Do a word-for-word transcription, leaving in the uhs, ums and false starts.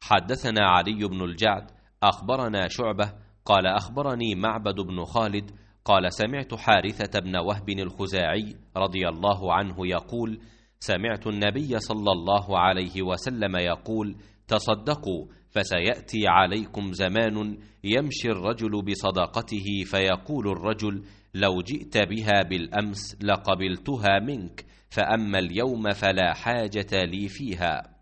حدثنا علي بن الجعد أخبرنا شعبة قال أخبرني معبد بن خالد قال سمعت حارثة بن وهب الخزاعي رضي الله عنه يقول سمعت النبي صلى الله عليه وسلم يقول تصدقوا فسيأتي عليكم زمان يمشي الرجل بصدقته فيقول الرجل لو جئت بها بالأمس لقبلتها منك فأما اليوم فلا حاجة لي فيها.